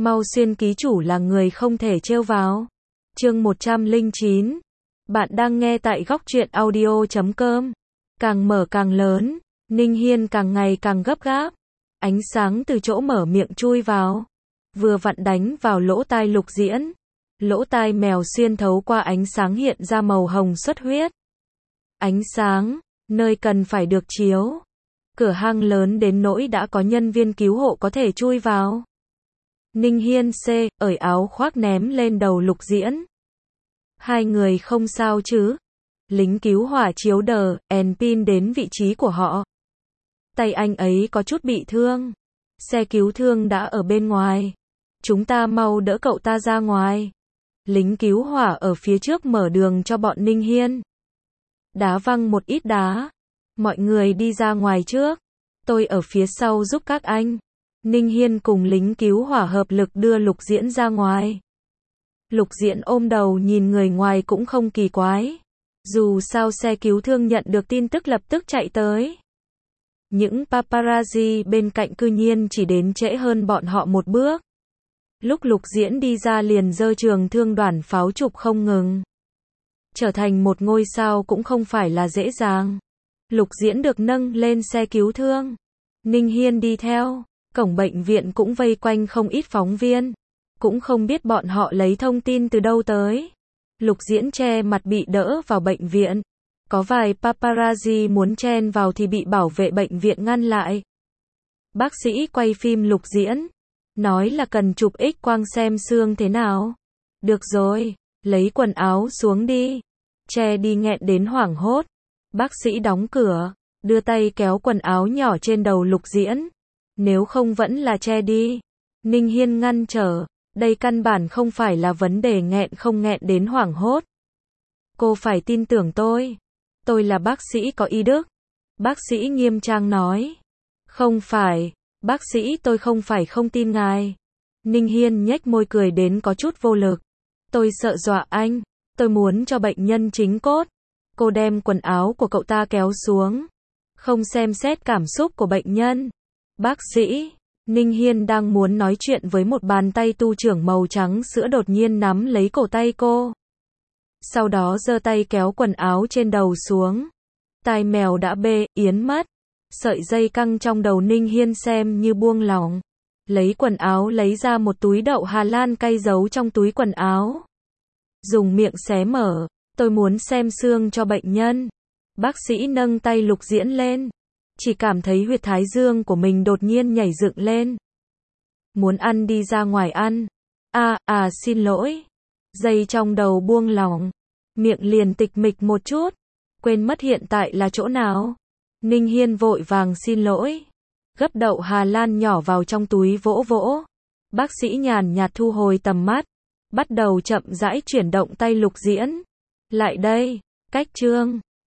Mau xuyên ký chủ là người không thể trêu vào. Chương 109. Bạn đang nghe tại góc truyện audio.com. Càng mở càng lớn, Ninh Hiên càng ngày càng gấp gáp. Ánh sáng từ chỗ mở miệng chui vào, vừa vặn đánh vào lỗ tai Lục Diễn. Lỗ tai mèo xuyên thấu qua ánh sáng hiện ra màu hồng xuất huyết. Ánh sáng, nơi cần phải được chiếu. Cửa hang lớn đến nỗi đã có nhân viên cứu hộ có thể chui vào. Ninh Hiên ởi áo khoác ném lên đầu Lục Diễn. Hai người không sao chứ? Lính cứu hỏa chiếu đờ, pin đến vị trí của họ. Tay anh ấy có chút bị thương. Xe cứu thương đã ở bên ngoài. Chúng ta mau đỡ cậu ta ra ngoài. Lính cứu hỏa ở phía trước mở đường cho bọn Ninh Hiên. Đá văng một ít đá. Mọi người đi ra ngoài trước. Tôi ở phía sau giúp các anh. Ninh Hiên cùng lính cứu hỏa hợp lực đưa Lục Diễn ra ngoài. Lục Diễn ôm đầu nhìn người ngoài cũng không kỳ quái. Dù sao xe cứu thương nhận được tin tức lập tức chạy tới. Những paparazzi bên cạnh cư nhiên chỉ đến trễ hơn bọn họ một bước. Lúc Lục Diễn đi ra liền giơ trường thương đoàn pháo chụp không ngừng. Trở thành một ngôi sao cũng không phải là dễ dàng. Lục Diễn được nâng lên xe cứu thương. Ninh Hiên đi theo. Cổng bệnh viện cũng vây quanh không ít phóng viên. Cũng không biết bọn họ lấy thông tin từ đâu tới. Lục Diễn che mặt bị đỡ vào bệnh viện. Có vài paparazzi muốn chen vào thì bị bảo vệ bệnh viện ngăn lại. Bác sĩ quay phim Lục Diễn. Nói là cần chụp X-quang xem xương thế nào. Được rồi, lấy quần áo xuống đi. Che đi nghẹn đến hoảng hốt. Bác sĩ đóng cửa, đưa tay kéo quần áo nhỏ trên đầu Lục Diễn. Nếu không vẫn là che đi. Ninh Hiên ngăn trở. Đây căn bản không phải là vấn đề nghẹn không nghẹn đến hoảng hốt. Cô phải tin tưởng tôi. Tôi là bác sĩ có y đức. Bác sĩ nghiêm trang nói. Không phải, bác sĩ tôi không phải không tin ngài. Ninh Hiên nhếch môi cười đến có chút vô lực. Tôi sợ dọa anh. Tôi muốn cho bệnh nhân chính cốt. Cô đem quần áo của cậu ta kéo xuống. Không xem xét cảm xúc của bệnh nhân. Bác sĩ. Ninh Hiên đang muốn nói chuyện với một bàn tay tu trưởng màu trắng sữa đột nhiên nắm lấy cổ tay cô. Sau đó giơ tay kéo quần áo trên đầu xuống. Tai mèo đã yến mất. Sợi dây căng trong đầu Ninh Hiên xem như buông lỏng. Lấy quần áo lấy ra một túi đậu Hà Lan cay giấu trong túi quần áo. Dùng miệng xé mở. Tôi muốn xem xương cho bệnh nhân. Bác sĩ nâng tay Lục Diễn lên. Chỉ cảm thấy huyệt thái dương của mình đột nhiên nhảy dựng lên. Muốn ăn đi ra ngoài ăn. Xin lỗi. Dây trong đầu buông lỏng. Miệng liền tịch mịch một chút. Quên mất hiện tại là chỗ nào. Ninh Hiên vội vàng xin lỗi. Gấp đậu Hà Lan nhỏ vào trong túi vỗ vỗ. Bác sĩ nhàn nhạt thu hồi tầm mắt. Bắt đầu chậm rãi chuyển động tay Lục Diễn. Lại đây. Cách chương.